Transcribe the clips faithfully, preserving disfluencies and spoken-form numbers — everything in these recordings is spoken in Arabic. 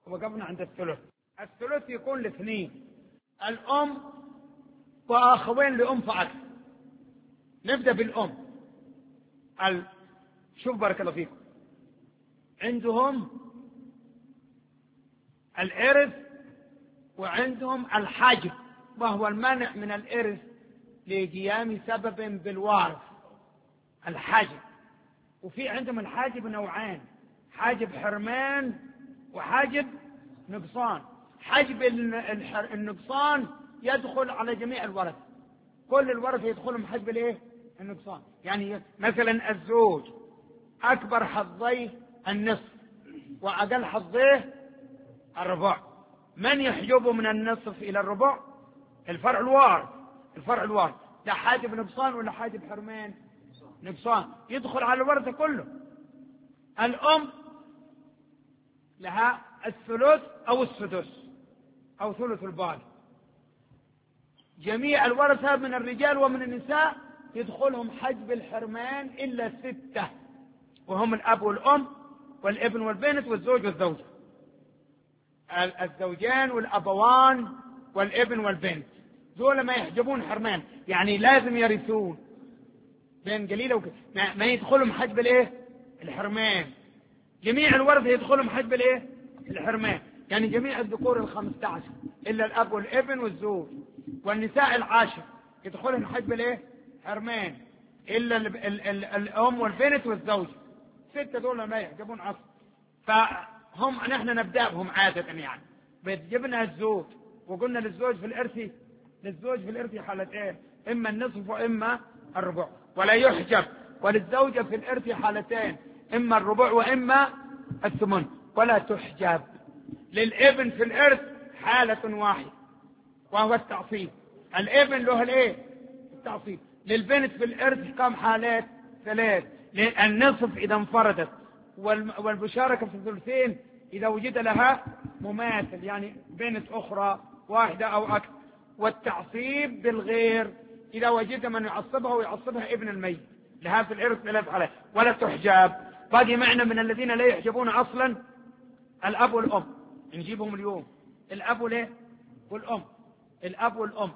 ووقفنا عند الثلث. الثلث يكون لاثنين، الأم وأخوين لأم فأكثر. نبدأ بالأم. ال... شوف بارك الله فيكم، عندهم الإرث وعندهم الحجب، وهو المنع من الإرث لقيام سبب بالوارث، الحجب. وفي عندهم الحاجب نوعان، حاجب حرمان وحاجب نقصان. حجب النقصان يدخل على جميع الورث، كل الورثة يدخلهم حجب الايه؟ النقصان. يعني مثلا الزوج أكبر حظيه النصف وأقل حظيه الربع، من يحجبه من النصف إلى الربع؟ الفرع الوارث. الفرع الوارث لا حاجب نقصان ولا حاجب حرمان؟ نقصان، يدخل على الورثة كله. الأم لها الثلث أو السدس أو ثلث الباقي. جميع الورثة من الرجال ومن النساء يدخلهم حجب الحرمان إلا ستة، وهم الأب والأم والابن والبنت والزوج والزوجة. الزوجان والأبوان والابن والبنت دول ما يحجبون حرمان، يعني لازم يرثون بين قليلة وكثير، ما يدخلهم حجب الايه؟ الحرمان. جميع الورثة يدخلهم حجب الايه؟ الحرمان. يعني جميع الذكور الخمسة عشر إلا الأب والابن والزوج، والنساء العاشر يدخلهم حجب الايه؟ حرمان، إلا ال ال ال الأم والبنت والزوج. ستة دول ما يحجبون أصلا. فهم نحن نبدأ بهم عادة، يعني بيجبنا الزوج، وقلنا للزوج في الإرث للزوج في الإرث حالتين، إما النصف وإما الربع، ولا يحجب. وللزوجة في الإرث حالتين، إما الربع وإما الثمن، ولا تحجب. للابن في الإرث حالة واحدة وهو التعصيب، الابن له الايه؟ التعصيب. للبنت في الإرث كم حالات؟ ثلاث، النصف إذا انفردت، والمشاركة في الثلثين إذا وجد لها مماثل، يعني بنت أخرى واحدة أو أكثر، والتعصيب بالغير إذا وجد من يعصبها ويعصبها ابن الميت، لها في الإرث ثلاث حالات. ولا تحجب. باقي معنا من الذين لا يحجبون أصلا الأب والأم، نجيبهم اليوم. الأب والإيه؟ والأم. الأب والأم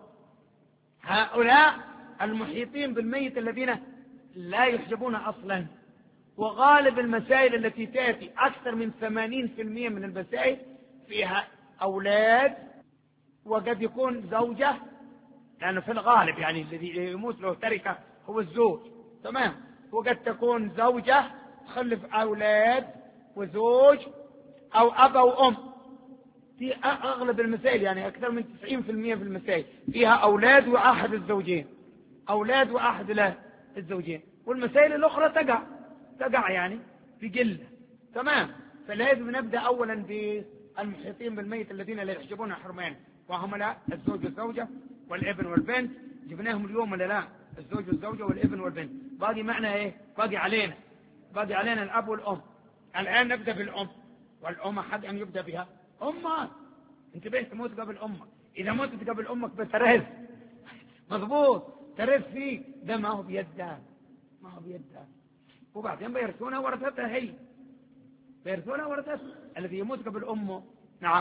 هؤلاء المحيطين بالميت الذين لا يحجبون أصلا. وغالب المسائل التي تأتي أكثر من ثمانين بالمئة من المسائل فيها أولاد، وقد يكون زوجة، لأنه في الغالب يعني الذي يموت له تركة هو الزوج، تمام. وقد تكون زوجة تخلف أولاد وزوج، أو أب أو أم. في أغلب المسائل يعني أكثر من تسعين بالمئة في المسائل فيها أولاد وأحد الزوجين، أولاد وأحد له الزوجين. والمسائل الأخرى تقع تقع يعني في قلة، تمام. فلازم نبدأ أولا بالمحيطين بالميت الذين لا يحجبون حرمان، وهم لا الزوج والزوجة والابن والبنت. جبناهم اليوم ولا لا؟ الزوج والزوجة والابن والبنت. باقي معنا ايه؟ باقي علينا باقي علينا الأب والأم. الآن نبدأ بالأم، والأم حق أن يبدأ بها. أمك انتبه، تموت قبل أمك. إذا متت قبل أمك بترث، مضبوط، ترث فيك، ده ما هو بيدها ما هو بيدها وبعدين بيرثونها ورثتها هي، بيرثونها ورثتها. الذي يموت قبل أمه، نعم.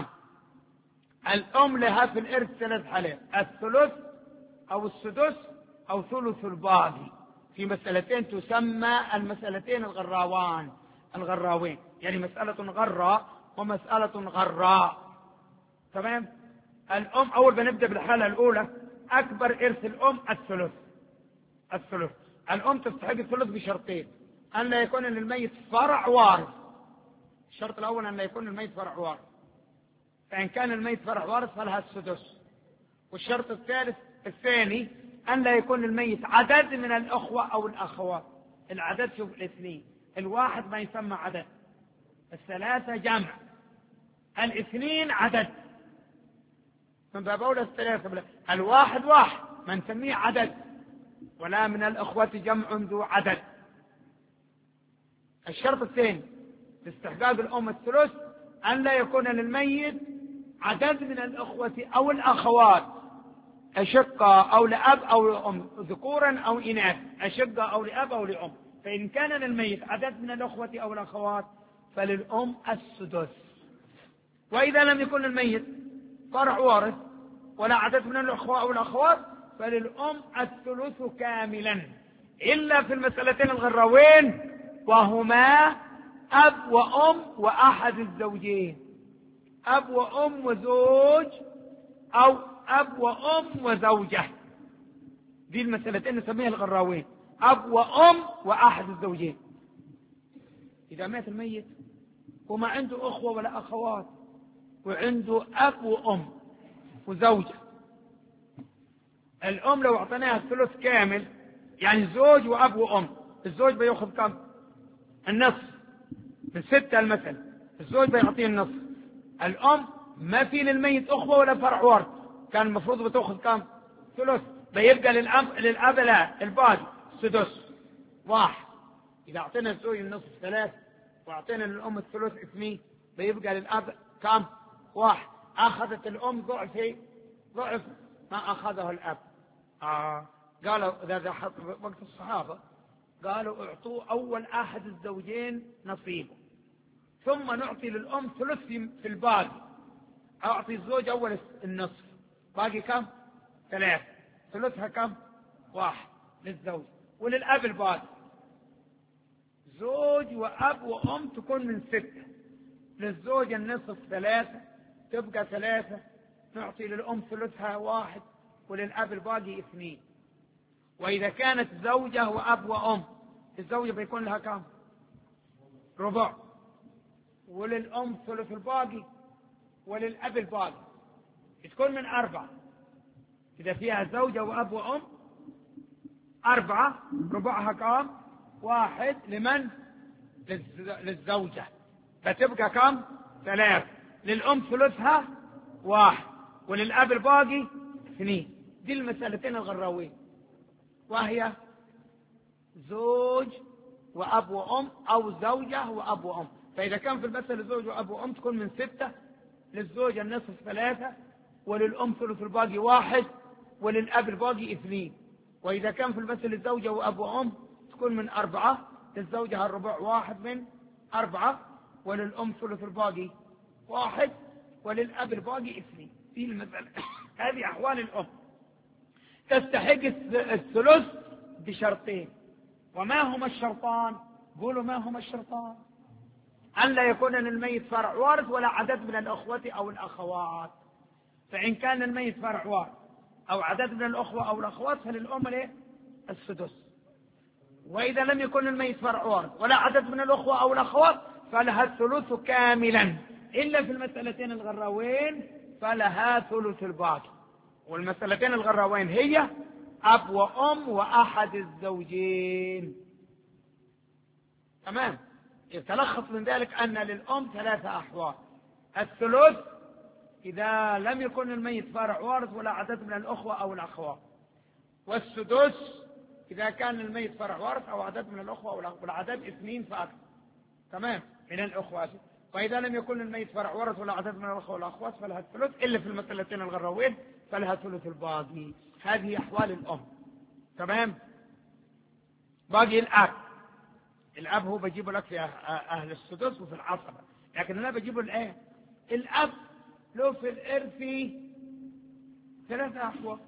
الأم لها في الإرث ثلاث حالات، الثلث أو السدس أو ثلث الباقي، في مسألتين تسمى المسألتين الغراوان الغراوين، يعني مسألة غراء ومسألة غراء، تمام. الأم أول بنبدأ بالحالة الأولى، أكبر إرث الأم الثلث. الثلث الأم تستحق الثلث بشرطين: أن لا يكون للميت فرع وارث. الشرط الأول أن لا يكون الميت فرع وارث، فإن كان الميت فرع وارث فلها السدس. والشرط الثالث الثاني أن لا يكون الميت عدد من الأخوة أو الأخوات. العدد شوف الاثنين، الواحد ما يسمى عدد، الثلاثة جمع، الاثنين عدد، من باب أولى الثلاثة. الواحد واحد ما نسميه عدد، ولا من الأخوة جمع ذو عدد. الشرط الثاني لاستحقاق الأم الثلث أن لا يكون للميت عدد من الأخوة أو الأخوات، أشقة أو لأب أو لأم، ذكورا أو إناث، أشقة أو لأب أو لأم. فإن كان للميت عدد من الأخوة أو الأخوات فللأم السدس. وإذا لم يكن الميت فرع وارث ولا عدد من الأخوة أو الأخوات فللأم الثلث كاملا، إلا في المسألتين الغراوين وهما أب وأم وأحد الزوجين، أب وأم وزوج أو أب وأم وزوجة. دي المسألتين نسميها الغراوين، أب وأم وأحد الزوجين. إذا مات الميت وما عنده أخوة ولا أخوات وعنده أب وأم وزوجة، الأم لو اعطيناها الثلث كامل يعني زوج وأب وأم، الزوج بيأخذ كم؟ النصف من ستة المثل، الزوج بيعطيه النصف. الأم ما في للميت أخوة ولا فرع وارث، كان المفروض بتأخذ كم؟ ثلث، بيبقى للأب للأب لا الباقي سدس واحد. إذا أعطينا الزوج النصف ثلاث وأعطينا للأم الثلث اثنين، بيبقى للأب كم؟ واحد. أخذت الأم ضعف ضعف ما أخذه الأب. آه. قالوا ذا وقت الصحابة قالوا اعطوا أول أحد الزوجين نصيبه ثم نعطي للأم ثلث في الباقي. أعطي الزوج أول النصف، باقي كم؟ ثلاث، ثلثها كم؟ واحد للزوج، وللأب الباقي. زوج وأب وأم تكون من ستة، للزوج النصف ثلاثة تبقى ثلاثة، نعطي للأم ثلثها واحد وللأب الباقي اثنين. وإذا كانت زوجة وأب وأم، الزوجة بيكون لها كم؟ ربع، وللأم ثلث الباقي وللأب الباقي، تكون من أربعة. إذا فيها زوجة وأب وأم أربعة، ربعها كم؟ واحد لمن؟ للزوجة، فتبقى كم؟ ثلاث. للأم ثلثها واحد وللأب الباقي اثنين. دي المسألتين الغراوين، وهي زوج وأب وأم أو زوجة وأب وأم. فإذا كان في المسألة زوج وأب وأم تكون من ستة، للزوج النصف ثلاثة وللأم ثلث الباقي واحد وللأب الباقي اثنين. وإذا كان في المسألة زوجة وأب وأم تكون من أربعة، للزوجة الربع واحد من أربعة وللأم ثلث الباقي واحد وللأب الباقي اثنين. في المسألة هذه أحوال الأم. تستحق الثلث بشرطين. وما هما الشرطان؟ قولوا ما هما الشرطان؟ أن لا يكون للميت فرع وارث ولا عدد من الأخوة أو الأخوات. فإن كان الميت فرع وارث أو عدد من الأخوة أو الأخوات فللأم له السدس. وإذا لم يكن الميت فرع وارث ولا عدد من الأخوة أو الأخوات فلها الثلث كاملا، إلا في المسألتين الغراوين فلها ثلث الباقي. والمسألتين الغراوين هي أب وأم وأحد الزوجين. تمام. يتلخص من ذلك أن للأم ثلاثة أحوال: الثلث إذا لم يكن الميت فرع وارث ولا عدد من الأخوة أو الأخوات، والسدس إذا كان الميت فرع وارث أو عدد من الأخوة أو الأخوات، والعدد اثنين فأكثر. تمام، من الأخوات. فإذا لم يكن الميت فرع وارث ولا عدد من الأخوة والأخوات فلها الثلث، إلا في المسألتين الغراوين فلها ثلث الباقي. هذه أحوال الأم. تمام. باقي الأب. الأب هو بجيبه لك في أهل السدس وفي العصبة، لكن أنا بجيبه الآن. الأب له في الإرث ثلاثة أحوال: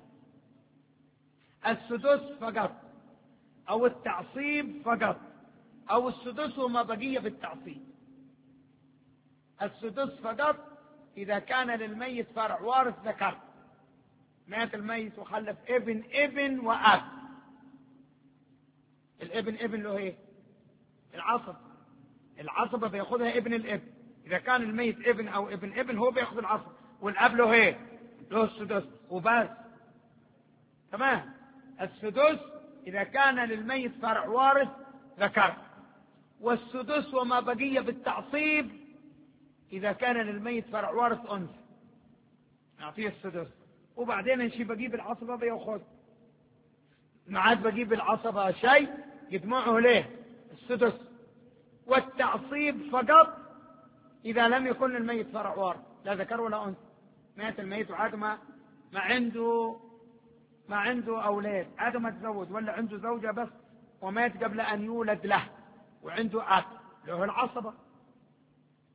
السدس فقط، أو التعصيب فقط، أو السدس وما بقي بالتعصيب. السدس فقط إذا كان للميت فرع وارث ذكر، مات الميت وخلف ابن ابن وأب. الابن ابن له ايه؟ العصب. العصبة بياخذها ابن الابن. إذا كان الميت ابن أو ابن ابن هو بياخذ العصب، والأب له ايه؟ له السدس وبس. تمام. السدس إذا كان للميت فرع وارث ذكر، والسدس وما بقي بالتعصيب إذا كان للميت فرع وارث أنثى نعطيه السدس. وبعدين نشي بجيب العصبة بياخذ، ما عاد بجيب العصبة شيء يجمعه ليه السدس. والتعصيب فقط إذا لم يكن الميت فرع وارث، لا ذكر ولا أنثى. مات الميت وعاد ما ما عنده ما عنده أولاد، عاد ما تزوج، ولا عنده زوجة بس ومات قبل أن يولد له، وعنده أب له العصبة.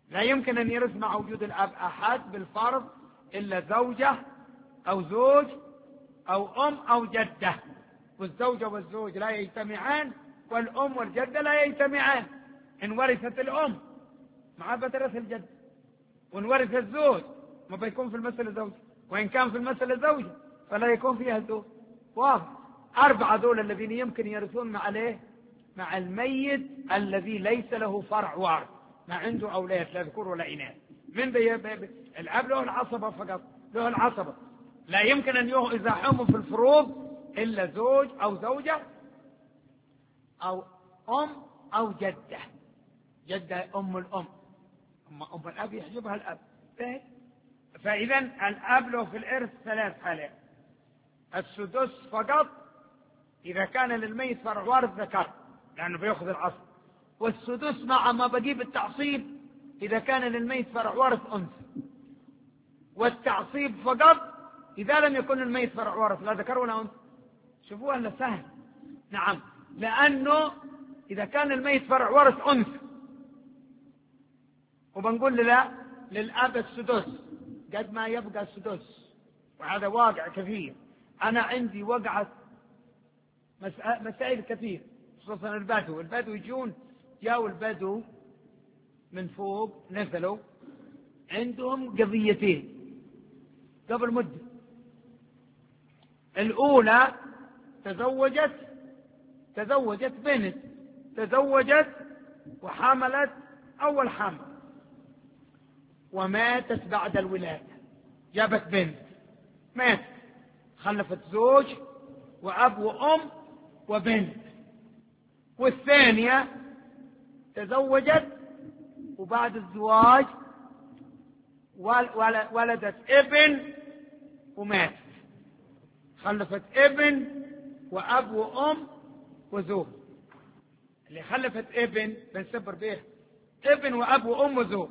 لا يمكن أن يرث مع وجود الأب أحد بالفرض إلا زوجة أو زوج أو أم أو جدة، والزوجة والزوج لا يجتمعان، والأم والجدة لا يجتمعان. إن ورثت الأم ما بترث الجد، وإن ورث الزوج ما بيكون في المسألة زوجة، وإن كان في المسألة زوجة فلا يكون فيها الزوج. واضح؟ أربعة دول الذين يمكن يرثون مع عليه مع الميت الذي ليس له فرع وارث، ما عنده أولاد لا ذكور ولا إناث. من بي بي الأب له العصبة فقط، له العصبة، لا يمكن أن يزاحمه في الفروض إلا زوج أو زوجة أو أم أو جدة. جدة أم الأم، أما أم الأب يحجبها الأب. فإذا الأب له في الإرث ثلاث حالات: السدس فقط إذا كان للميت فرع وارث ذكر لأنه بيأخذ العصب، والسدس مع ما بقي بالتعصيب إذا كان للميت فرع وارث أنثى، والتعصيب فقط إذا لم يكن الميت فرع وارث لا ذكر ولا أنثى. شوفوها هلا سهل. نعم، لأنه إذا كان الميت فرع وارث أنثى وبنقول لا للأب السدس قد ما يبقى السدس، وهذا واقع كثير. أنا عندي وقعت مسائل كثير، خصوصا البدو البدو يجون جاءوا البدو من فوق نزلوا عندهم قضيتين قبل مدة. الأولى تزوجت تزوجت بنت تزوجت وحملت أول حمل وماتت بعد الولادة، جابت بنت ماتت، خلفت زوج وأب وأم وبنت. والثانية تزوجت وبعد الزواج ولدت ابن وماتت، خلفت ابن وأب وأم وزوج. اللي خلفت ابن بنسبر به ابن وأب وأم وزوج،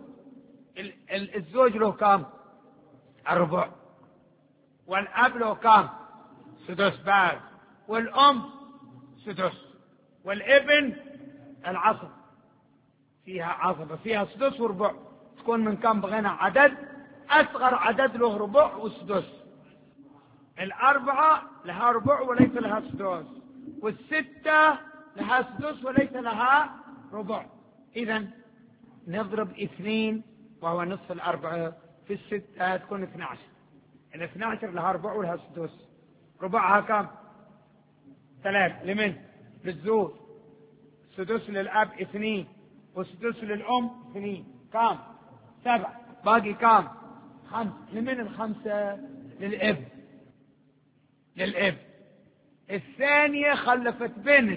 الزوج له كام؟ الربع، والأب له كام؟ سدس بعد، والأم سدس، والابن العصب فيها عصبة فيها سدس وربع. تكون من كم بغينا عدد؟ أصغر عدد له ربع وسدس. الأربعة لها ربع وليس لها سدس، والستة لها سدس وليس لها ربع. إذن نضرب اثنين وهو نصف الأربعة في الستة تكون اثنى عشر. الاثنى عشر لها ربع ولها سدس. ربعها كم؟ ثلاث. لمن؟ للزوج. سدس للأب اثنين، والسدس للأم اثنين، كم؟ سبع. باقي كم؟ خمس. لمن الخمسة؟ للأب. للأب. الثانية خلفت بنت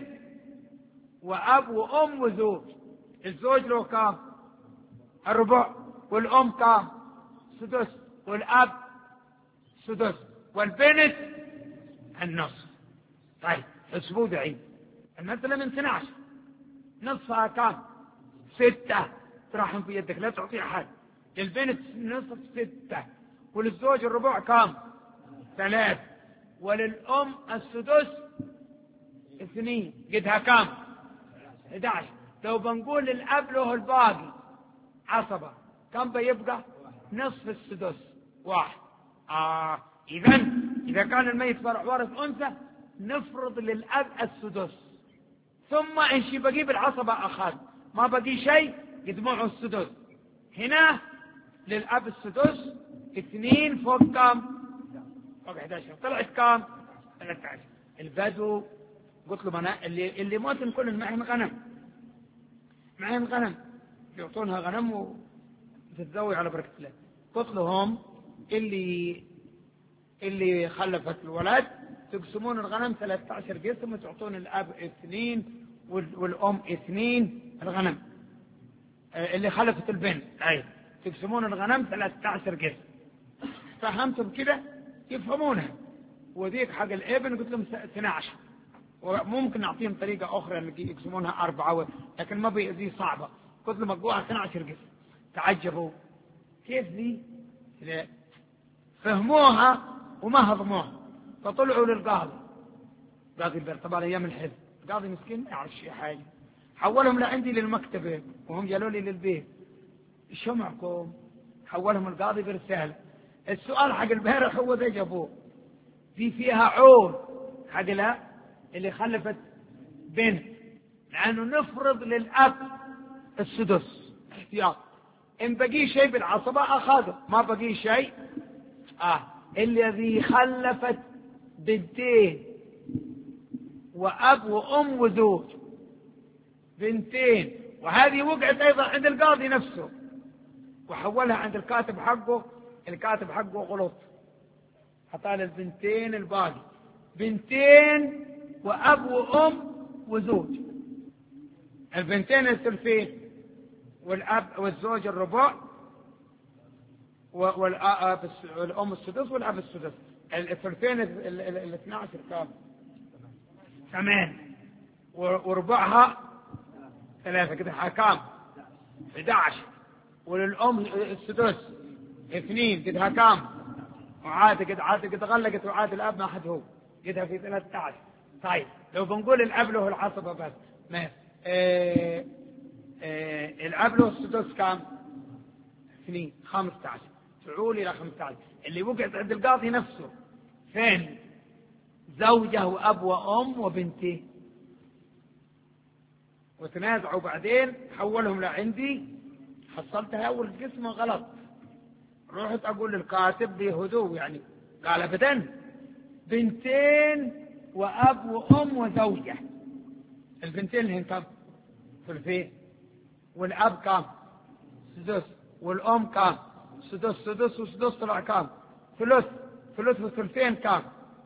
وأب وأم وزوج. الزوج له كم؟ الربع، والأم كم؟ سدس، والأب سدس، والبنت النصف. طيب اسبوع دعين المسألة من اثنى عشر، نصفها كم؟ ستة. تراحم في يدك لا تعطي أحد. للبنت نصف ستة، وللزوج الربع كم؟ ثلاث، وللأم السدس اثنين، قدها كم؟ احد عشر. لو بنقول للأب له الباقي عصبة كم بيبقى؟ نصف السدس واحد. آه إذن إذا كان الميت فرع وارث أنثى نفرض للأب السدس، ثم إن شي بقي بالعصبة أخذ، ما بقي شيء يجمعه السدس. هنا للأب السدس اثنين فوق كم؟ فوق احد عشر، طلعت كم؟ ثلاثة عشر. البدو قلت له أنا اللي اللي موت كل معهم غنم، معهم غنم يعطونها غنم وتتزوج على بركة الله. قلت لهم اللي اللي خلفت الولد تقسمون الغنم ثلاثة عشر قسم وتعطون الأب اثنين والأم اثنين الغنم. اللي خلفت البنت أي تقسمون الغنم ثلاثة عشر قسم. فهمتم كده؟ يفهمونها. وذيك حق الابن قلت لهم اثنى عشر، وممكن نعطيهم طريقة أخرى اللي يقسمونها أربعة، لكن ما بيزي صعبة. قلت لهم أقوها اثنى عشر قسم. تعجبوا كيف ذي؟ فهموها وما هضموها، فطلعوا للقاضي. قاضي البر طبعا أيام الحزب، قاضي مسكين ما يعرف شيء حاجة، حولهم لعندي للمكتبة وهم قالوا لي للبيت. شو معكم؟ حولهم القاضي برسالة. السؤال حق البارح هو ذا جابوه، في فيها عون حق لا اللي خلفت بنت، لأنه نفرض للأب السدس احتياط، إن بقي شيء بالعصبة أخذه، ما بقي شيء آه الذي خلفت بنتين وأب وأم وزوج، بنتين، وهذه وقعت أيضا عند القاضي نفسه وحولها عند الكاتب حقه، الكاتب حقه غلط، حطال البنتين الباقي، بنتين وأب وأم وزوج، البنتين الثلثين والأب والزوج الربع والأب والأم السدس والأب السدس، الثلثين الاثنى عشر كام؟ ثمان، وربعها ثلاثة كده حكام أحد عشر، وللأم السدس اثنين كده كام؟ وعاد كده عاد كده غلقت، وعاد الأب ما حد هو كده في ثلاثة عشر. طيب لو بنقول الأب له العصبة بس ما اه اه الأب له السدس كام؟ اثنين، خمسة عشر، تعول إلى خمسة عشر. اللي وقعت عند القاضي نفسه فين؟ زوجة وأب وأم وبنتين، وتنازعوا بعدين حولهم لعندي، حصلتها أول قسمة غلط، رحت أقول للكاتب بهدوء يعني، قال أبدا بنتين وأب وأم وزوجة، البنتين اللي هن كم؟ ثلثين، والأب كم؟ سدس، والأم كم؟ سدس، سدس وسدس طلع كم؟ ثلث، ثلث وثلثين كم؟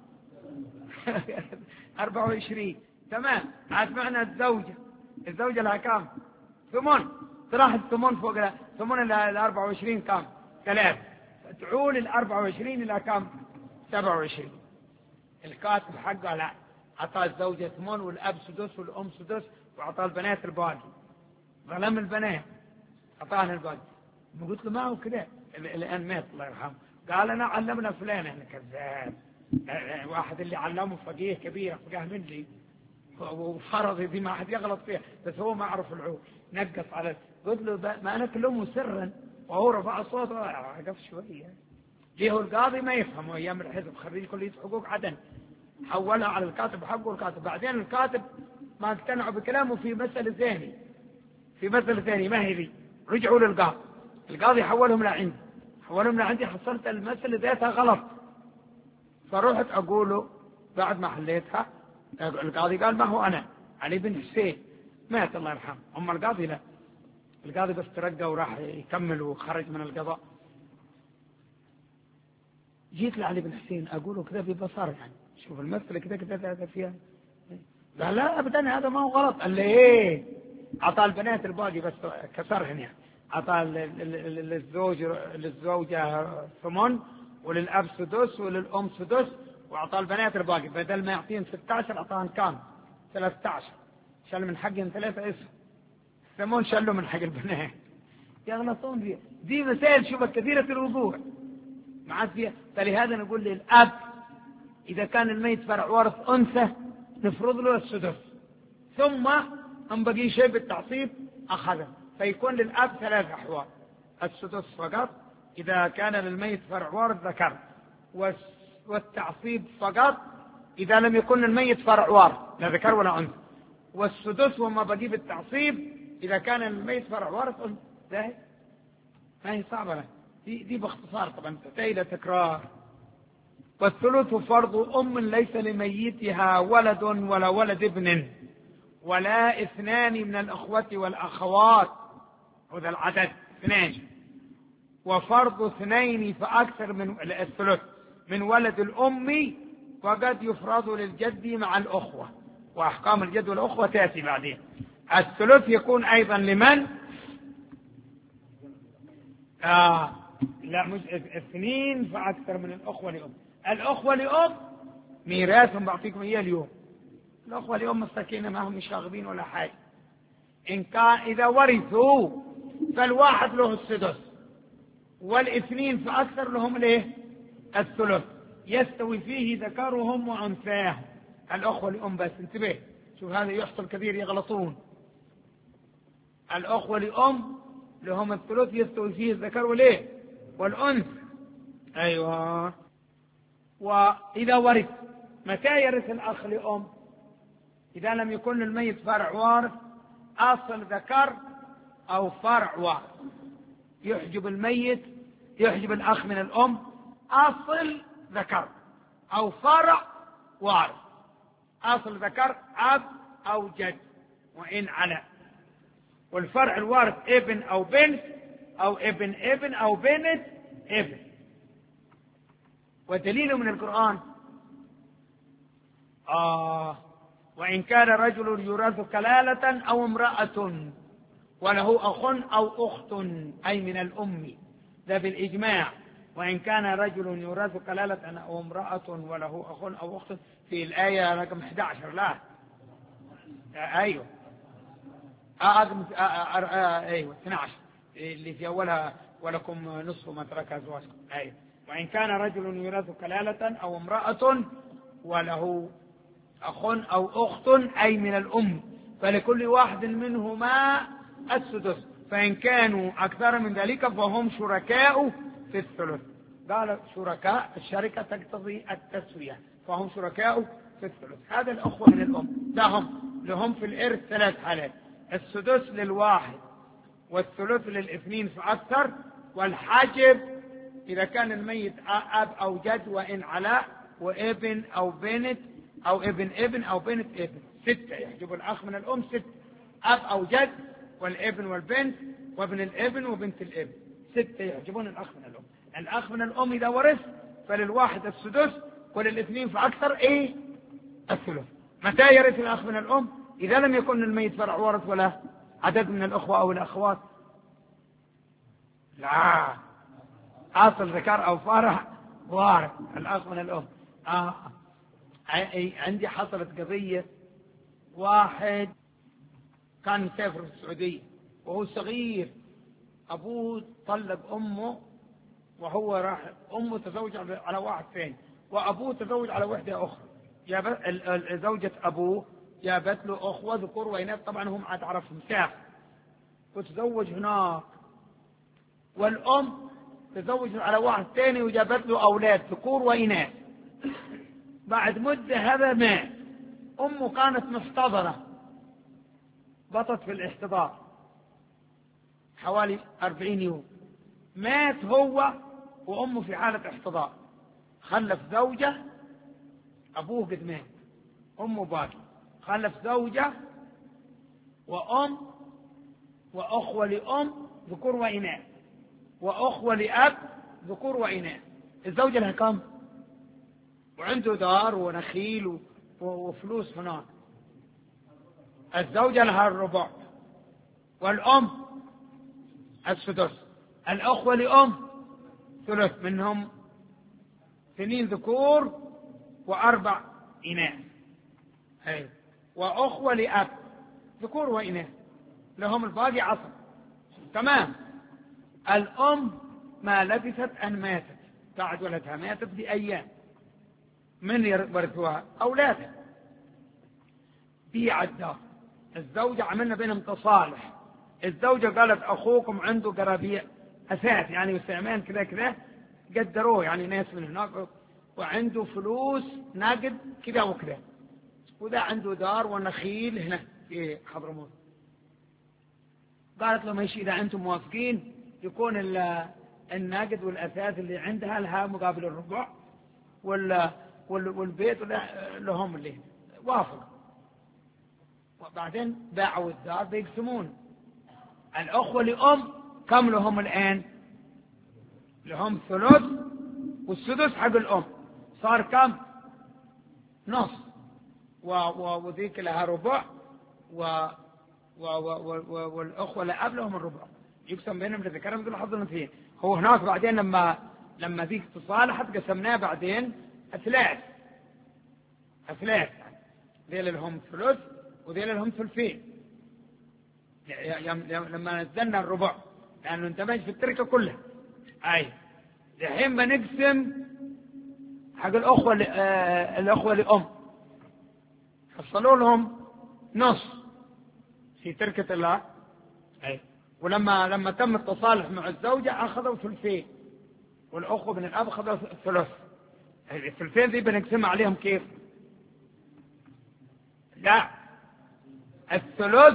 أربعة وعشرين. تمام. عاد معنا الزوجة، الزوجة لها كم؟ ثمن، طرح الثمن فوق ثمن ال أربعة وعشرين كم؟ ثلاث، تعول ال أربعة وعشرين إلى كم؟ سبعة وعشرين. الكاتب حقه لا، أعطى الزوجة ثمن والأب سدس والأم سدس، وأعطى البنات الباقي، ظلم البنات أعطانا الباقي. قلت له ما هو كذا، الآن مات الله يرحمه، قال أنا علمنا فلان. أنا كذاب، واحد اللي علمه فقيه كبير فقاه مني وفرض دي ما حد يغلط فيها، بس هو ما عرف العود نقص على. قلت له ما أنا كلمه سرا، وهو رفع صوته عقف شوية. ليه القاضي ما يفهم أيام الحزب، خريج كلية حقوق عدن، حولها على الكاتب حقه الكاتب، بعدين الكاتب ما اقتنعوا بكلامه في مسألة ثانية، في مسألة ثانية ما هي ذي، رجعوا للقاضي، القاضي حولهم لعندي، حولهم لعندي، حصلت المسألة ذاتها غلط، فرحت أقوله بعد ما حليتها، القاضي قال ما هو أنا علي بن حسين مات الله يرحمه. أما القاضي لا، القاضي بس ترقى وراح يكمل وخرج من القضاء. جيت لعلي بن حسين أقوله كذا ببصر يعني، شوف المسألة كذا كذا كذا فيها، قال لا أبدا هذا ما هو غلط. قال لي إيه؟ أعطى البنات الباقي بس كسرهن يعني، أعطى للزوج للزوجة ثمن، وللأب سدس، وللأم سدس، وأعطى البنات الباقي، بدل ما يعطيهم ستة عشر أعطاهم كام؟ ثلاثة عشر، شال من حقهم ثلاثة اسم، ثمن شالوا من حق البنات. يغلطون فيها دي مسائل شوفها كثيرة الوضوح معاد فيها. فلهذا نقول للأب إذا كان الميت فرع وارث أنثى نفرض له السدس، ثم أن بقي شيء بالتعصيب أخذه، فيكون للأب ثلاث أحوال، السدس فقط إذا كان للميت فرع وارث ذكر، والتعصيب فقط إذا لم يكن الميت فرع وارث لا ذكر ولا أنثى، والسدس وما بقي بالتعصيب إذا كان الميت فرع وارث أنثى. ما هي صعبة دي, دي باختصار طبعا تحتاج إلى تكرار. والثلث فرض أم ليس لميتها ولد ولا ولد ابن ولا اثنان من الأخوة والأخوات، هذا العدد اثنين، وفرض اثنين فأكثر من الثلث من ولد الأم، وقد يفرض للجد مع الأخوة، وأحكام الجد والأخوة تأتي بعدين. الثلث يكون أيضا لمن؟ آه لا مش اثنين فأكثر من الأخوة لأم. الأخوة لأم ميراثهم بعطيكم إياه اليوم، الأخوة لأم مساكين ما هم مش راغبين ولا حاجة، إن كان إذا ورثوا فالواحد له السدس، والاثنين فأكثر لهم ليه الثلث، يستوي فيه ذكرهم وأنثاهم. الأخوة لأم بس انتبه، شوف هذا يحصل كثير يغلطون. الأخوة لأم لهم الثلث يستوي فيه الذكر وليه والأنثى. أيوة. وإذا ورث متى يرث الأخ لأم؟ إذا لم يكن الميت فرع وارث، أصل ذكر أو فرع وارث. يحجب الميت يحجب الأخ من الأم أصل ذكر أو فرع وارث. أصل ذكر أب أو جد وإن على، والفرع الوارث ابن أو بنت أو ابن ابن أو بنت ابن. ودليل من القرآن آه وإن كان رجل يورث كلالة أو امرأة وله أخ أو أخت أي من الأم، ذا بالإجماع. وإن كان رجل يورث كلالة أو امرأة وله أخ أو أخت في الآية رقم أحد عشر. لا أيوه آه آه آه آه أيوه اثني عشر اللي في أولها ولكم نصف ما ترك أزواجكم. أيوه. وإن كان رجل يورث كلالة أو امرأة وله أخ أو أخت أي من الأم فلكل واحد منهما السدس، فإن كانوا أكثر من ذلك فهم شركاء في الثلث. قال شركاء، الشركة تقتضي التسوية، فهم شركاء في الثلث. هذا الأخوة من الأم لهم لهم في الإرث ثلاث حالات: السدس للواحد، والثلث للاثنين فأكثر، والحجب إذا كان الميت أب أو جد وإن علاء، وابن أو بنت أو ابن ابن أو بنت ابن. ستة يحجب الأخ من الأم، ست: أب أو جد والابن والبنت وابن الابن وبنت الابن. ستة يحجبون الأخ من الأم. الأخ من الأم إذا ورث فللواحد السدس وللاثنين فأكثر إيه الثلث. متى يرث الأخ من الأم؟ إذا لم يكن الميت فرع وارث ولا عدد من الأخوة أو الأخوات. لا، أصل ذكر أو فرع وارث الأخ من الأم. آه. عندي حصلت قضية، واحد كان مسافر في السعودية وهو صغير، أبوه طلق أمه وهو راح، أمه تزوج على واحد ثاني وأبوه تزوج على وحدة أخرى. جابت زوجة أبوه جابت له أخوة ذكور وإناث، طبعا هم عاد عرفهم سافر وتزوج هناك، والأم تزوج على واحد ثاني وجابت له أولاد ذكور وإناث. بعد مدة هذا مات، أمه كانت محتضرة بطت في الاحتضار حوالي أربعين يوم، مات هو وأمه في حالة احتضار، خلف زوجة، أبوه قد مات، أمه باقي، خلف زوجة وأم وأخوة لأم ذكور وإناث وأخوة لأب ذكور وإناث. الزوجة لها كم؟ وعنده دار ونخيل وفلوس هناك. الزوجة لها الربع والأم السدس. الأخوة لأم ثلث، منهم اثنين ذكور وأربع إناث. أي. وأخوة لأب ذكور وإناث لهم الباقي عصر. تمام. الأم ما لبثت أن ماتت، بعد ولدها ماتت بأيام، من يورثوها؟ أولادها. بيع الدار، الزوجة عملنا بينهم تصالح، الزوجة قالت أخوكم عنده قرابيع أساس يعني واستعمال كذا كذا، قدروه يعني ناس من هناك، وعنده فلوس ناقد كذا وكذا، وذا عنده دار ونخيل هنا في حضرموت. قالت لهم ايش إذا أنتم موافقين يكون الناقد والأساس اللي عندها لها مقابل الربع، ولا والبيت لهم اللي وافق. وبعدين باعوا الدار بيقسمون. الأخوة لأم كم لهم الآن؟ لهم ثلث والسدس حق الأم، صار كم؟ نص. وذيك لها ربع و والأخوة لأب لهم الربع، يقسم بينهم لذكرهم مثل حظ الأنثيين. هو هناك بعدين لما لما ذيك تصالحت قسمناه بعدين أثلاث أثلاث ذيل لهم ثلث وذيل لهم ثلثين لما نزلنا الربع، لأنه انتبهت في التركة كلها. أي الحين بنقسم حق الأخوة الأخوة لأم، حصلوا لهم نص في تركة الله. أي ولما لما تم التصالح مع الزوجة أخذوا ثلثين، والأخوة من الأب أخذوا ثلث. الثلثين ذي بنقسم عليهم كيف؟ لا، الثلث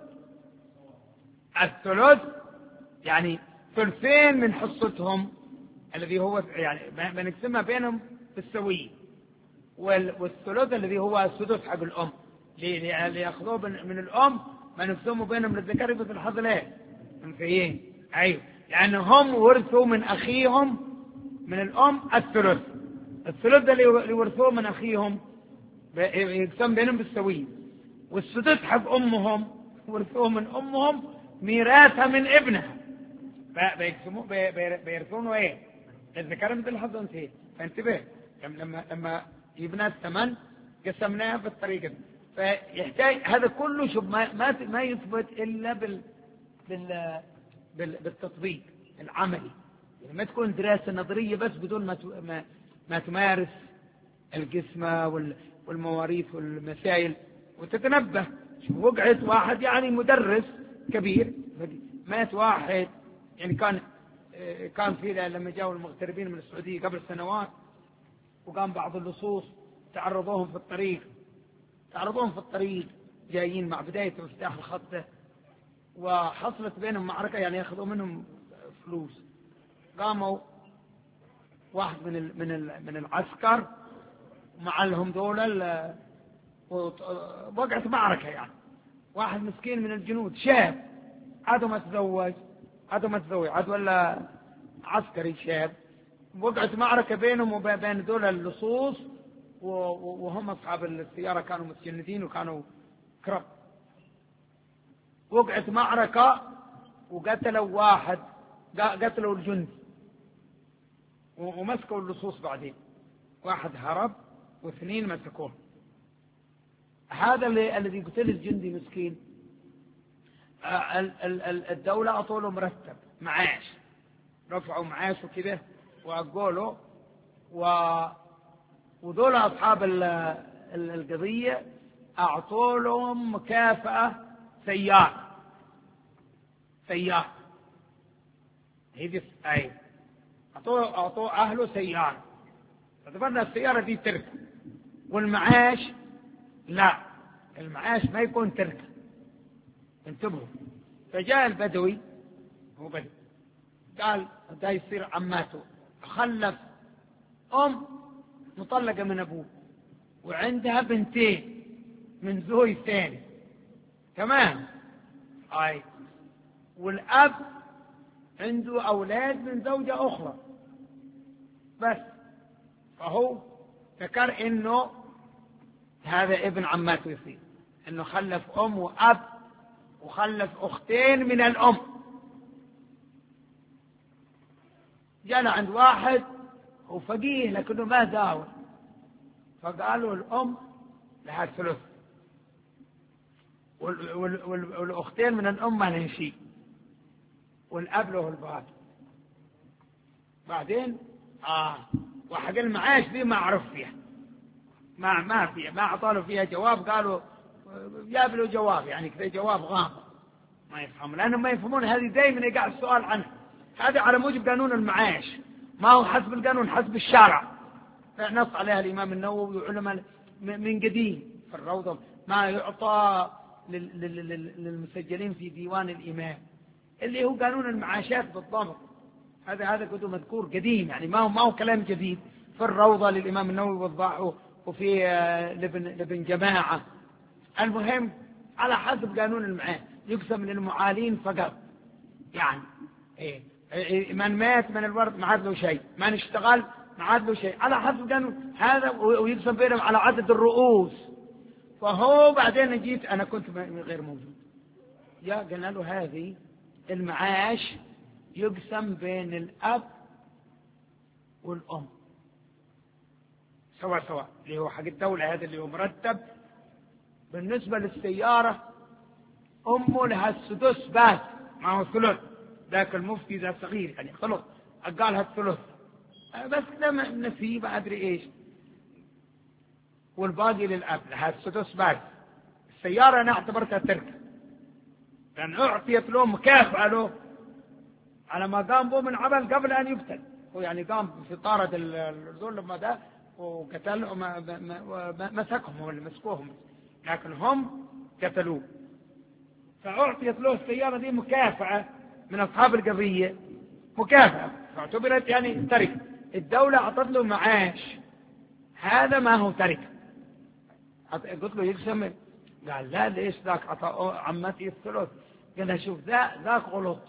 الثلث يعني ثلثين من حصتهم الذي هو يعني بنقسمها بينهم بالسوية، والثلث الذي هو السدس حق الأم اللي يأخذوه من الأم ما نقسمه بينهم للذكر مثل الحظ الايه؟ انثيين. أيوه، لأنهم ورثوا من أخيهم من الأم الثلث. الثلث اللي ورثوه من أخيهم يقسم بينهم بالسوية، والسدس حق أمهم ورثوه من أمهم ميراثها من ابنها، فبيقسموا بيرثونه ايه؟ الذكر مثل الحظ الأنثيين. فانتبه لما لما يبنى الثمن قسمناها بالطريقة دي. فيحتاج هذا كله شوف ما ما ما يثبت الا بال بال بالتطبيق العملي. يعني ما تكون دراسة نظرية بس بدون ما ما, ما تمارس القسمة والمواريث والمسائل وتتنبه. شوف وقعت واحد يعني مدرس كبير، مات واحد يعني كان كان في لما جاءوا المغتربين من السعودية قبل سنوات، وقام بعض اللصوص تعرضوهم في الطريق تعرضوهم في الطريق جايين مع بداية افتتاح الخطة، وحصلت بينهم معركة يعني ياخذوا منهم فلوس. قاموا واحد من ال من ال من العسكر مع لهم دول، وقعت معركة يعني. واحد مسكين من الجنود شاب عادوا ما تزوج عادوا ما تزوج عاد ولا عسكري شاب، وقعت معركة بينهم وبين دول اللصوص، وهم أصحاب السيارة كانوا متجندين وكانوا كرب. وقعت معركة وقتلوا واحد، قتلوا الجندي ومسكوا اللصوص. بعدين واحد هرب واثنين مسكوه. هذا الذي قتل الجندي مسكين، الدولة أعطوا له مرتب معاش، رفعوا معاش وكذا وقولوا، ودول أصحاب القضية أعطوا لهم مكافأة سيارة سيارة هذه أي أعطوا أعطوا أهله سيارة. اعتبرنا السيارة دي تركة، والمعاش لا، المعاش ما يكون تركة. انتبهوا. فجاء البدوي، هو بدوي، قال ده يصير عماته، خلف أم مطلقة من أبوه وعندها بنتين من زوج ثاني، تمام؟ أي، والأب عنده أولاد من زوجة أخرى بس. فهو ذكر إنه هذا ابن عماته يصير، إنه خلف أم وأب وخلف أختين من الأم. جانا عند واحد هو فقيه لكنه ما داول، فقالوا الأم لها الثلث والأختين من الأم ما لهن شيء، والأب له الباقي. بعدين آه وحق المعاش دي ما عرف فيها، ما ما فيها ما أعطوا فيها جواب. قالوا جاب له جواب يعني كذا جواب غامض ما يفهم، لأنهم ما يفهمون. هذه دائما يقع السؤال عنه. هذا على موجب قانون المعاش، ما هو حسب القانون، حسب الشارع. نص عليها الإمام النووي وعلماء من قديم في الروضة، ما يعطى للمسجلين في ديوان الإمام اللي هو قانون المعاشات بالضبط. هذا هذا كتب مذكور قديم يعني، ما هو ما هو كلام جديد. في الروضة للإمام النووي والضاع، وفي لابن لابن جماعة. المهم على حسب قانون المعاش يقسم للمعالين فقط يعني. إيه من مات من الورث ما عاد له شيء، من اشتغل ما عاد له شيء، على حسب قانون هذا. ويقسم بينهم على عدد الرؤوس. فهو بعدين جيت أنا كنت غير موجود، جاء قلنا له هذه المعاش يقسم بين الأب والأم سواء سواء، اللي هو حق الدولة هذا اللي هو مرتب. بالنسبة للسيارة أمه لها السدس بس، ما هو ثلث. ذاك المفتي ذا صغير يعني خلص قالها الثلث بس لما نسيب أدري إيش، والباقي للأب لها السدس بس. السيارة أنا اعتبرتها تركة، لأن أعطيت له مكافأة له على ما قام به من عمل قبل أن يقتل. هو يعني قام في طارد الظلم ده وقتل ومسكهم واللي مسكوهم، لكن هم قتلوه. فأعطيت له السيارة دي مكافأة من أصحاب القضية، مكافأة فاعتبرت يعني تركة. الدولة أعطت له معاش، هذا ما هو تركة. قلت له يقسم، قال لا ليش ذاك عطاء عمتي الثلث؟ قال شوف ذا ذاك غلط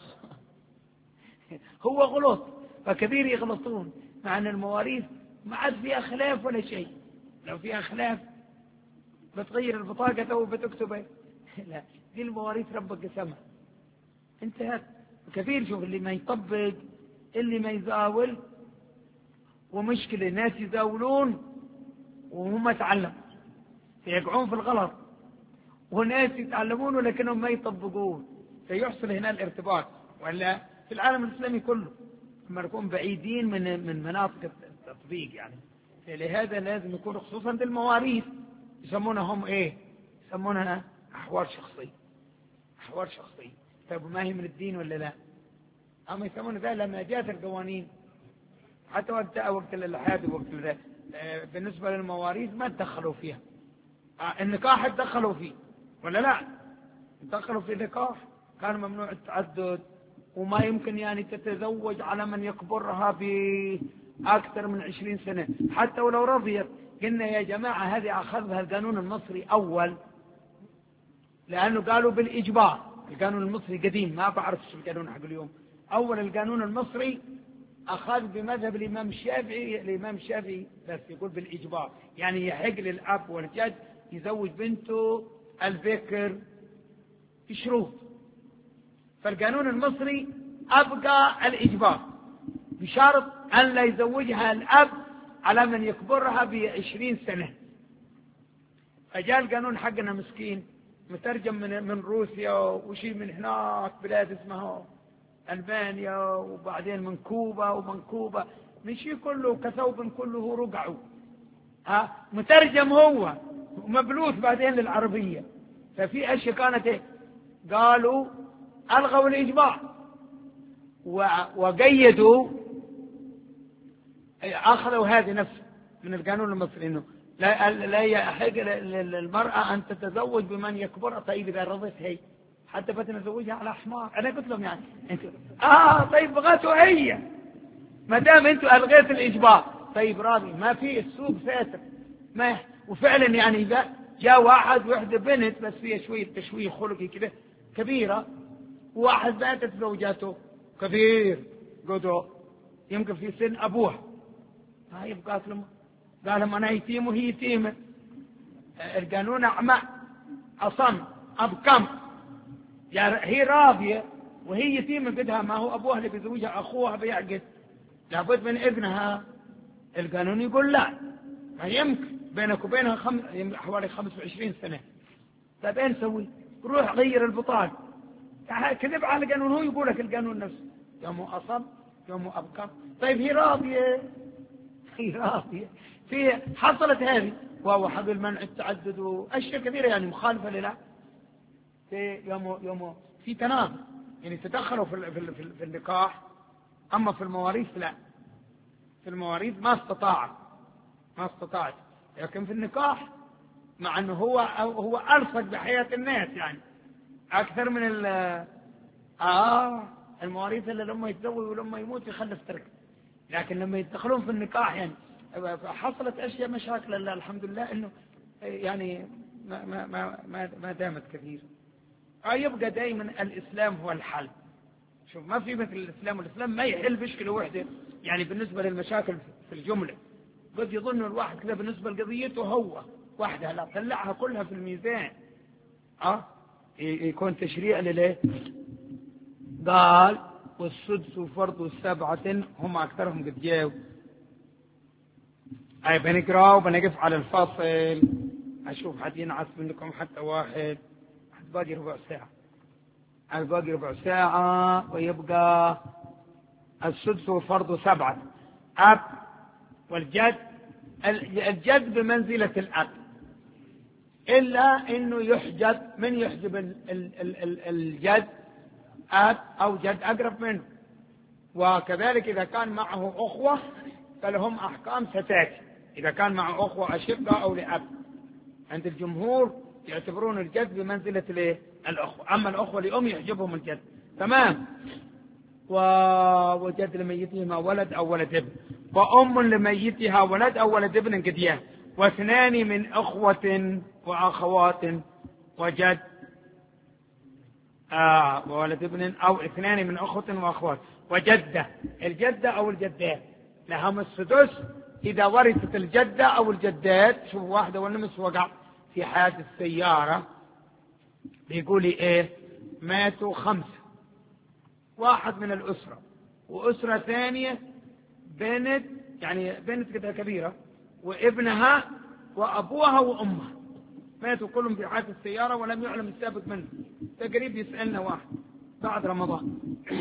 هو غلط، فكثير يغلطون، مع أن المواريث ما عاد فيها خلاف ولا شيء. لو فيها خلاف بتغير البطاقة وبتكتبه لا، دي المواريث ربك قسمها انتهت. كثير شوف اللي ما يطبق، اللي ما يزاول، ومشكلة الناس يزاولون وهم يتعلموا فيقعون في الغلط، وناس يتعلمون ولكنهم ما يطبقون، فيحصل هنا الارتباط. ولا في العالم الإسلامي كله لما نكون بعيدين من من مناطق التطبيق يعني، لهذا لازم يكون خصوصا بالمواريث يسمونهم ايه؟ يسمونها أحوال شخصية. أحوال شخصية. طيب ما هي من الدين ولا لا؟ أما يسمون ذلك لما جاءت القوانين حتى وقت وقت الإلحاد ووقت ذلك بالنسبة للمواريث ما تدخلوا فيها. النكاح تدخلوا فيه ولا لا؟ تدخلوا في النكاح، كان ممنوع التعدد، وما يمكن يعني تتزوج على من يكبرها بأكثر من عشرين سنة حتى ولو رضيت. قلنا يا جماعة هذه أخذها القانون المصري أول، لأنه قالوا بالإجبار. القانون المصري قديم، ما بعرف شو القانون حق اليوم. أول القانون المصري أخذ بمذهب الإمام الشافعي. الإمام الشافعي بس يقول بالإجبار، يعني يحق للأب والجد يزوج بنته البكر بشروط. فالقانون المصري أبقى الإجبار بشرط أن لا يزوجها الأب على من يكبرها بعشرين سنة. فجاء القانون حقنا مسكين مترجم من من روسيا وشي من هناك بلاد اسمها ألبانيا، وبعدين من كوبا ومن كوبا من شي كله كثوب كله رقعوا. ها مترجم هو ومبلوث بعدين للعربية. ففي أشياء كانت قالوا ألغوا الإجبار وقيدوا، أخذوا هذه نفس من القانون المصري إنه لا لا يحق للمرأة أن تتزوج بمن يكبر. طيب إذا رضيت هي حتى بتنزوجها على حمار. أنا قلت لهم يعني أنتوا آه طيب بغيتوا هي، ما دام أنتوا ألغيت الإجبار طيب راضي، ما في السوق فاتر ما. وفعلا يعني إذا جاء واحد وحدة بنت بس فيها شوية تشويه خلقي كده كبيرة، وواحد باتت زوجاته كبير قدو يمكن في سن أبوها، ما يبقى لهم قال لهم أنا يتيم وهي يتيمة. القانون أعمى أصم أبكم، يعني هي راضية وهي يتيمة بدها، ما هو أبوها اللي بيزوجها أخوها بيعقد لابد من إذنها. القانون يقول لا، ما يمكن بينك وبينها خم... حوالي خمسة وعشرين سنة. طيب ايه نسوي؟ روح غير البطاقة. كذب على القانون، هو يقول لك القانون نفسه يوم أصب يوم أبكم. طيب هي راضية، هي راضية في حصلت هذه، وهو حق المنع التعدد وأشياء كثيرة يعني مخالفة لله. في يوم يوم في تناقض يعني تدخلوا في في في النكاح، أما في المواريث لا. في المواريث ما استطاع ما استطاعت، لكن في النكاح مع أنه هو هو ألصق بحياة الناس يعني أكثر من ال آه المواريث اللي لما يتزوج ولما يموت يخلف ترك. لكن لما يدخلون في النكاح يعني حصلت أشياء مشاكل لله الحمد لله إنه يعني ما ما ما ما دامت كثير. يبقى دائما الإسلام هو الحل. شوف ما في مثل الإسلام، والإسلام ما يحل مشكلة واحدة يعني بالنسبة للمشاكل في الجملة. قد يظن الواحد كذا بالنسبة لقضيته هو واحدة، لا طلعها كلها في الميزان. أه يكون تشريع لليه؟ قال والسدس فرض سبعة هم أكثرهم قد جاوا. أي بنقرأ وبنقف على الفصل. أشوف حد ينعس منكم حتى واحد، حد باقي ربع ساعة، حد باقي ربع ساعة ويبقى السدس فرض سبعة. أب والجد، الجد بمنزلة الأب. إلا إنه يحجب. من يحجب ال ال ال ال الجد؟ أب أو جد أقرب منه. وكذلك إذا كان معه أخوة فلهم أحكام ستاتي، إذا كان معه أخوة أشقة أو لأب. عند الجمهور يعتبرون الجد بمنزلة الايه؟ الأخوة. أما الأخوة لأم يحجبهم الجد. تمام. وجد لميتهما ولد أو ولد ابن، وأم لميتها ولد أو ولد ابن قديان، واثنان من أخوة وأخوات وجد آه وولد ابن، أو اثنان من أخوة وأخوات وجدة. الجدة أو الجدات لهم السدس إذا ورثت الجدة أو الجدات. شوف واحدة والنمس وقع في حادث سيارة، بيقول إيه؟ ماتوا خمسة، واحد من الأسرة وأسرة ثانية بنت، يعني بنت كده كبيرة وابنها وأبوها وأمها، ماتوا كلهم في حادث السيارة ولم يعلم السابق منه. تقريب يسألنا واحد بعد رمضان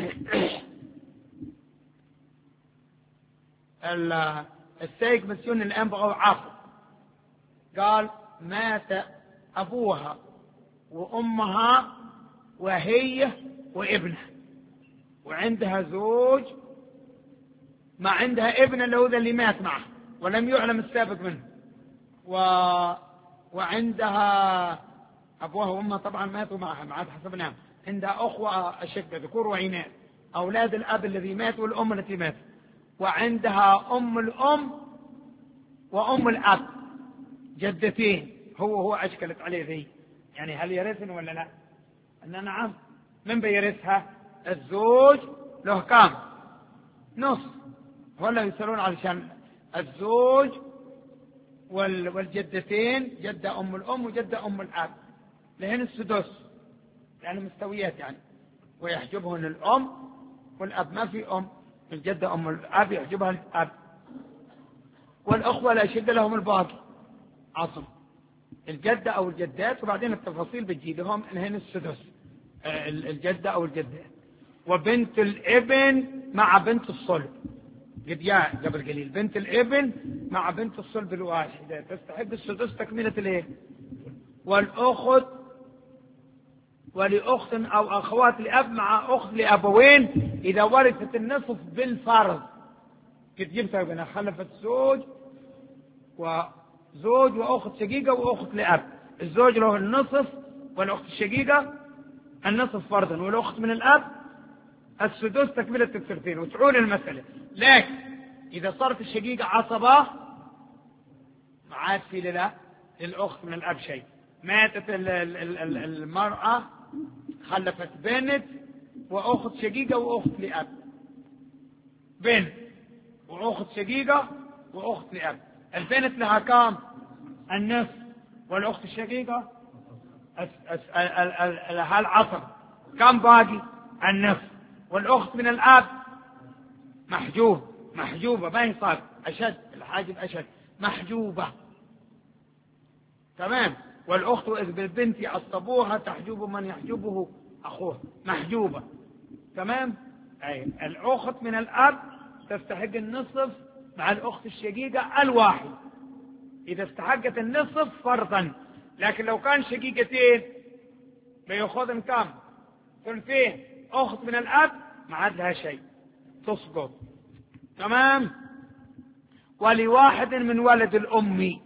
السيق مسيون الآن بقوا عاقل، قال مات أبوها وأمها وهي وابنها، وعندها زوج، ما عندها ابن اللي هو ذا اللي مات معه ولم يعلم السابق منه، و... وعندها أبوها وأمها طبعا ماتوا معها مع حسب نعم. عندها أخوة أشقة ذكور وإناث، أولاد الأب الذي مات والأم التي ماتت، وعندها أم الأم وأم الأب جدتين. هو هو أشكلت عليه ذي، يعني هل يرثن ولا لا؟ أن نعم. من بيرثها؟ الزوج له كام؟ نص. ولا يسألون علشان الزوج والجدتين، جدة أم الأم وجدة أم الأب، لهن السدس يعني مستويات يعني، ويحجبهن الأم والأب، ما في أم. الجدة أم الأب يحجبها الأب، والأخوة لا يشد لهم الباقي عصم الجدة أو الجدات، وبعدين التفاصيل بتجي لهم إنهن السدس الجدة أو الجدات. وبنت الابن مع بنت الصلب قد جاء قبل قليل، بنت الابن مع بنت الصلب الواحدة تستحق السدس تكملة الايه؟ والأخت ولأخت أو أخوات لأب مع أخت لأبوين إذا ورثت النصف بالفرض. قد جبتها بنا خلفت زوج وزوج وأخت شقيقة وأخت لأب، الزوج له النصف والأخت الشقيقة النصف فرضا، والأخت من الأب السدس تكملة الثلثين، وتعول المسألة. لكن إذا صارت الشقيقة عصبة ما عاد في لا للأخت من الأب شيء. ماتت المرأة خلفت بنت وأخت شقيقة وأخت لأب، بنت وأخت شقيقة وأخت لأب. البنت لها كام؟ النصف، والأخت الشقيقة لها العصب، كم باقي؟ النصف. والأخت من الأب محجوب محجوبة ما يصاب أشد، الحاجب أشد، محجوبة. تمام. والأخت إذ بالبنت يعصبوها تحجب من يحجبه أخوه، محجوبة. تمام. أي الأخت من الأب تستحق النصف مع الأخت الشقيقة الواحد إذا استحقت النصف فرضا. لكن لو كان شقيقتين بيأخذن كم؟ ثلثين. أخت من الأب ما عاد لها شيء، تسقط. تمام. ولواحد من ولد الأم،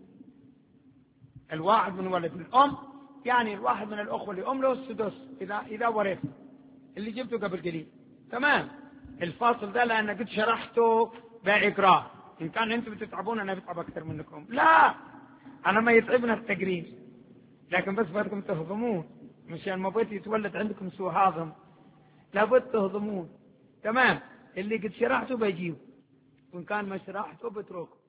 الواحد من ولد الأم يعني الواحد من الأخوة لأم له السدس إذا إذا ورث، اللي جبته قبل قليل. تمام. الفاصل ده لأن قد شرحته بإقرار، إن كان أنتم بتتعبون أنا بتعب أكثر منكم. لا، أنا ما يتعبنا التقرير، لكن بس بدكم تهضمون، مشان ما بغيت يتولد عندكم سوء هضم، لابد تهضمون. تمام. اللي قد شرحته بيجيب، وإن كان ما شرحته بتركه.